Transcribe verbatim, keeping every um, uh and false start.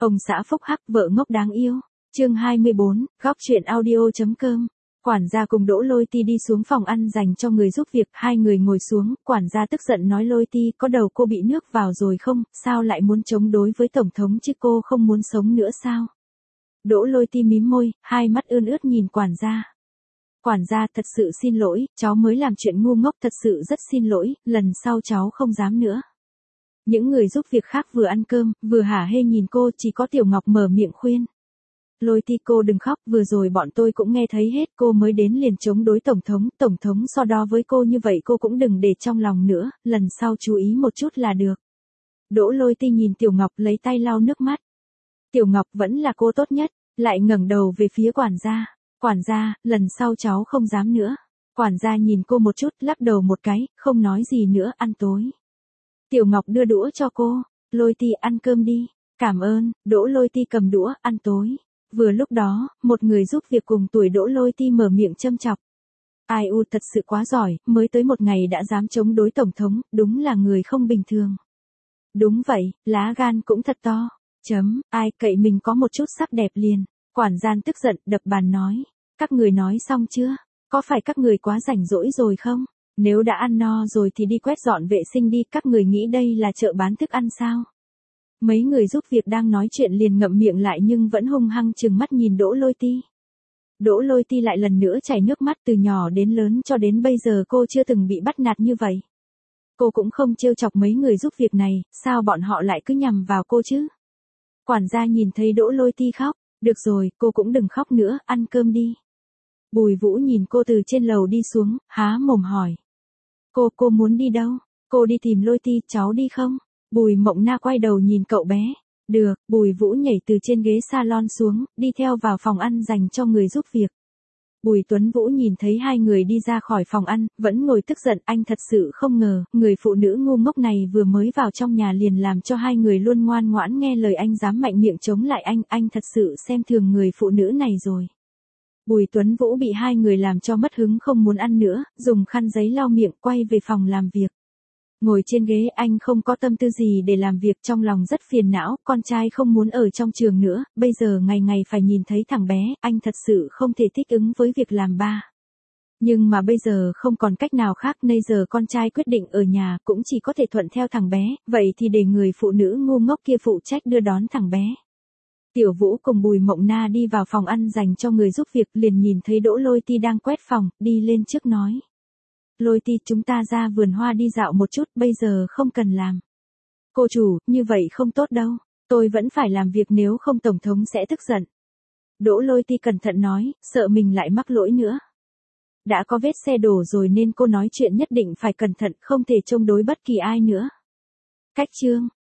Ông xã phúc hắc vợ ngốc đáng yêu. Chương hai mươi bốn, góc truyện audio.com. Quản gia cùng Đỗ Lôi Ti đi xuống phòng ăn dành cho người giúp việc, hai người ngồi xuống, quản gia tức giận nói Lôi Ti, có đầu cô bị nước vào rồi không, sao lại muốn chống đối với tổng thống chứ, cô không muốn sống nữa sao? Đỗ Lôi Ti mím môi, hai mắt ươn ướt nhìn quản gia. Quản gia, thật sự xin lỗi, cháu mới làm chuyện ngu ngốc, thật sự rất xin lỗi, lần sau cháu không dám nữa. Những người giúp việc khác vừa ăn cơm, vừa hả hê nhìn cô, chỉ có Tiểu Ngọc mở miệng khuyên. Lôi Ti, cô đừng khóc, vừa rồi bọn tôi cũng nghe thấy hết, cô mới đến liền chống đối tổng thống, tổng thống so đo với cô như vậy cô cũng đừng để trong lòng nữa, lần sau chú ý một chút là được. Đỗ Lôi Ti nhìn Tiểu Ngọc lấy tay lau nước mắt. Tiểu Ngọc vẫn là cô tốt nhất, lại ngẩng đầu về phía quản gia. Quản gia, lần sau cháu không dám nữa. Quản gia nhìn cô một chút, lắc đầu một cái, không nói gì nữa, ăn tối. Tiểu Ngọc đưa đũa cho cô, Lôi Ti ăn cơm đi. Cảm ơn. Đỗ Lôi Ti cầm đũa, ăn tối. Vừa lúc đó, một người giúp việc cùng tuổi Đỗ Lôi Ti mở miệng châm chọc. Ai u, thật sự quá giỏi, mới tới một ngày đã dám chống đối tổng thống, đúng là người không bình thường. Đúng vậy, lá gan cũng thật to. Chấm, ai cậy mình có một chút sắc đẹp liền. Quản gia tức giận, đập bàn nói. Các người nói xong chưa? Có phải các người quá rảnh rỗi rồi không? Nếu đã ăn no rồi thì đi quét dọn vệ sinh đi, các người nghĩ đây là chợ bán thức ăn sao? Mấy người giúp việc đang nói chuyện liền ngậm miệng lại nhưng vẫn hung hăng trừng mắt nhìn Đỗ Lôi Ti. Đỗ Lôi Ti lại lần nữa chảy nước mắt, từ nhỏ đến lớn cho đến bây giờ cô chưa từng bị bắt nạt như vậy. Cô cũng không trêu chọc mấy người giúp việc này, sao bọn họ lại cứ nhằm vào cô chứ? Quản gia nhìn thấy Đỗ Lôi Ti khóc, được rồi, cô cũng đừng khóc nữa, ăn cơm đi. Bùi Vũ nhìn cô từ trên lầu đi xuống, há mồm hỏi. Cô, cô muốn đi đâu? Cô đi tìm Lôi Ti, cháu đi không? Bùi Mộng Na quay đầu nhìn cậu bé. Được, Bùi Vũ nhảy từ trên ghế salon xuống, đi theo vào phòng ăn dành cho người giúp việc. Bùi Tuấn Vũ nhìn thấy hai người đi ra khỏi phòng ăn, vẫn ngồi tức giận, anh thật sự không ngờ, người phụ nữ ngu ngốc này vừa mới vào trong nhà liền làm cho hai người luôn ngoan ngoãn nghe lời anh, dám mạnh miệng chống lại anh, anh thật sự xem thường người phụ nữ này rồi. Bùi Tuấn Vũ bị hai người làm cho mất hứng không muốn ăn nữa, dùng khăn giấy lau miệng quay về phòng làm việc. Ngồi trên ghế anh không có tâm tư gì để làm việc, trong lòng rất phiền não, con trai không muốn ở trong trường nữa, bây giờ ngày ngày phải nhìn thấy thằng bé, anh thật sự không thể thích ứng với việc làm ba. Nhưng mà bây giờ không còn cách nào khác, bây giờ con trai quyết định ở nhà cũng chỉ có thể thuận theo thằng bé, vậy thì để người phụ nữ ngu ngốc kia phụ trách đưa đón thằng bé. Tiểu Vũ cùng Bùi Mộng Na đi vào phòng ăn dành cho người giúp việc, liền nhìn thấy Đỗ Lôi Ti đang quét phòng, đi lên trước nói. Lôi Ti, chúng ta ra vườn hoa đi dạo một chút, bây giờ không cần làm. Cô chủ, như vậy không tốt đâu, tôi vẫn phải làm việc, nếu không tổng thống sẽ tức giận. Đỗ Lôi Ti cẩn thận nói, sợ mình lại mắc lỗi nữa. Đã có vết xe đổ rồi nên cô nói chuyện nhất định phải cẩn thận, không thể chống đối bất kỳ ai nữa. Cách chương.